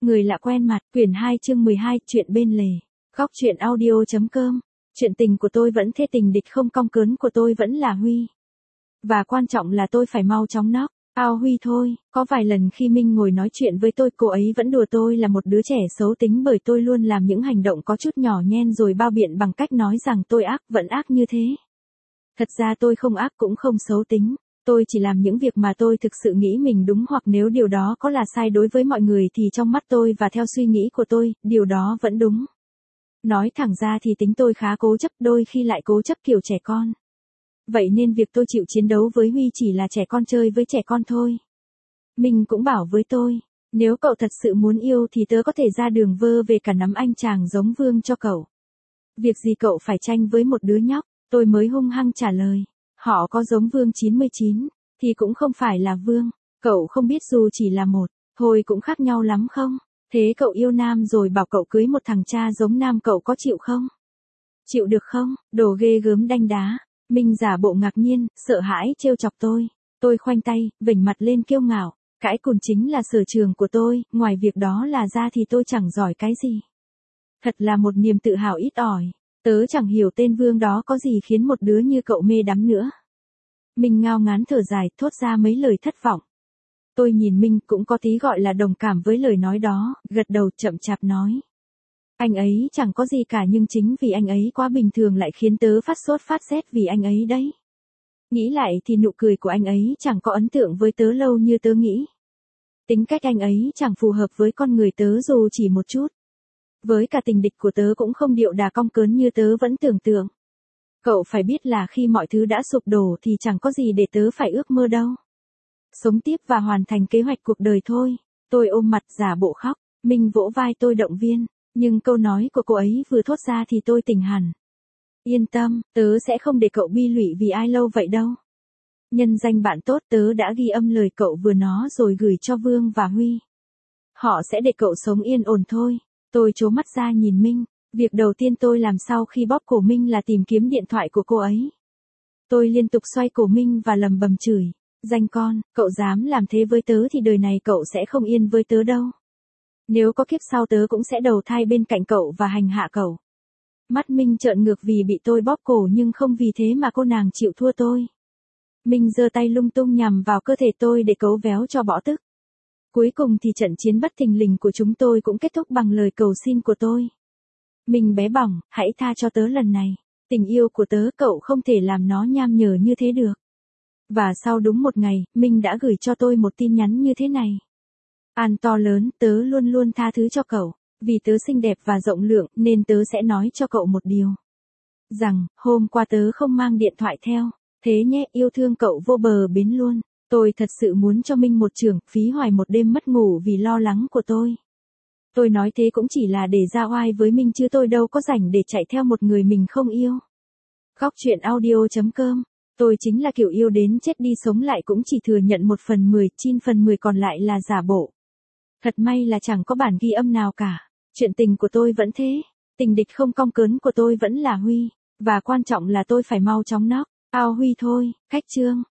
Người lạ quen mặt, quyển 2 chương 12, chuyện bên lề. Góc chuyện audio.com. Chuyện tình của tôi vẫn thế, tình địch không cong cớn của tôi vẫn là Huy. Và quan trọng là tôi phải mau chóng knock out Huy thôi. Có vài lần khi Minh ngồi nói chuyện với tôi, cô ấy vẫn đùa tôi là một đứa trẻ xấu tính bởi tôi luôn làm những hành động có chút nhỏ nhen rồi bao biện bằng cách nói rằng tôi ác, vẫn ác như thế. Thật ra tôi không ác cũng không xấu tính. Tôi chỉ làm những việc mà tôi thực sự nghĩ mình đúng, hoặc nếu điều đó có là sai đối với mọi người thì trong mắt tôi và theo suy nghĩ của tôi, điều đó vẫn đúng. Nói thẳng ra thì tính tôi khá cố chấp, đôi khi lại cố chấp kiểu trẻ con. Vậy nên việc tôi chịu chiến đấu với Huy chỉ là trẻ con chơi với trẻ con thôi. Minh cũng bảo với tôi, nếu cậu thật sự muốn yêu thì tớ có thể ra đường vơ về cả nắm anh chàng giống Vương cho cậu. Việc gì cậu phải tranh với một đứa nhóc, tôi mới hung hăng trả lời. Họ có giống Vương 99, thì cũng không phải là Vương. Cậu không biết dù chỉ là một, thôi cũng khác nhau lắm không? Thế cậu yêu nam rồi bảo cậu cưới một thằng cha giống nam, cậu có chịu không? Chịu được không? Đồ ghê gớm đanh đá. Minh giả bộ ngạc nhiên, sợ hãi trêu chọc tôi. Tôi khoanh tay, vểnh mặt lên kiêu ngạo. Cãi cùn chính là sở trường của tôi, ngoài việc đó là ra thì tôi chẳng giỏi cái gì. Thật là một niềm tự hào ít ỏi. Tớ chẳng hiểu tên Vương đó có gì khiến một đứa như cậu mê đắm nữa. Minh ngao ngán thở dài, thốt ra mấy lời thất vọng. Tôi nhìn Minh cũng có tí gọi là đồng cảm với lời nói đó, gật đầu chậm chạp nói. Anh ấy chẳng có gì cả, nhưng chính vì anh ấy quá bình thường lại khiến tớ phát sốt phát rét vì anh ấy đấy. Nghĩ lại thì nụ cười của anh ấy chẳng có ấn tượng với tớ lâu như tớ nghĩ. Tính cách anh ấy chẳng phù hợp với con người tớ dù chỉ một chút. Với cả tình địch của tớ cũng không điệu đà cong cớn như tớ vẫn tưởng tượng. Cậu phải biết là khi mọi thứ đã sụp đổ thì chẳng có gì để tớ phải ước mơ đâu. Sống tiếp và hoàn thành kế hoạch cuộc đời thôi. Tôi ôm mặt giả bộ khóc, Minh vỗ vai tôi động viên, nhưng câu nói của cô ấy vừa thốt ra thì tôi tỉnh hẳn. Yên tâm, tớ sẽ không để cậu bi lụy vì ai lâu vậy đâu. Nhân danh bạn tốt, tớ đã ghi âm lời cậu vừa nói rồi gửi cho Vương và Huy. Họ sẽ để cậu sống yên ổn thôi. Tôi trố mắt ra nhìn Minh. Việc đầu tiên tôi làm sau khi bóp cổ Minh là tìm kiếm điện thoại của cô ấy. Tôi liên tục xoay cổ Minh và lầm bầm chửi. Danh con, cậu dám làm thế với tớ thì đời này cậu sẽ không yên với tớ đâu. Nếu có kiếp sau tớ cũng sẽ đầu thai bên cạnh cậu và hành hạ cậu. Mắt Minh trợn ngược vì bị tôi bóp cổ, nhưng không vì thế mà cô nàng chịu thua tôi. Minh giơ tay lung tung nhằm vào cơ thể tôi để cấu véo cho bỏ tức. Cuối cùng thì trận chiến bất thình lình của chúng tôi cũng kết thúc bằng lời cầu xin của tôi. Minh bé bỏng, hãy tha cho tớ lần này. Tình yêu của tớ cậu không thể làm nó nham nhở như thế được. Và sau đúng một ngày, Minh đã gửi cho tôi một tin nhắn như thế này. An to lớn, tớ luôn luôn tha thứ cho cậu. Vì tớ xinh đẹp và rộng lượng nên tớ sẽ nói cho cậu một điều. Rằng, hôm qua tớ không mang điện thoại theo. Thế nhé, yêu thương cậu vô bờ bến luôn. Tôi thật sự muốn cho Minh một chưởng, phí hoài một đêm mất ngủ vì lo lắng của tôi. Tôi nói thế cũng chỉ là để ra oai với Minh chứ tôi đâu có rảnh để chạy theo một người mình không yêu. Góc chuyện audio.com. Tôi chính là kiểu yêu đến chết đi sống lại cũng chỉ thừa nhận 1/10, 9/10 còn lại là giả bộ. Thật may là chẳng có bản ghi âm nào cả. Chuyện tình của tôi vẫn thế. Tình địch không cong cớn của tôi vẫn là Huy. Và quan trọng là tôi phải mau chóng knock out Huy thôi. Cách chương.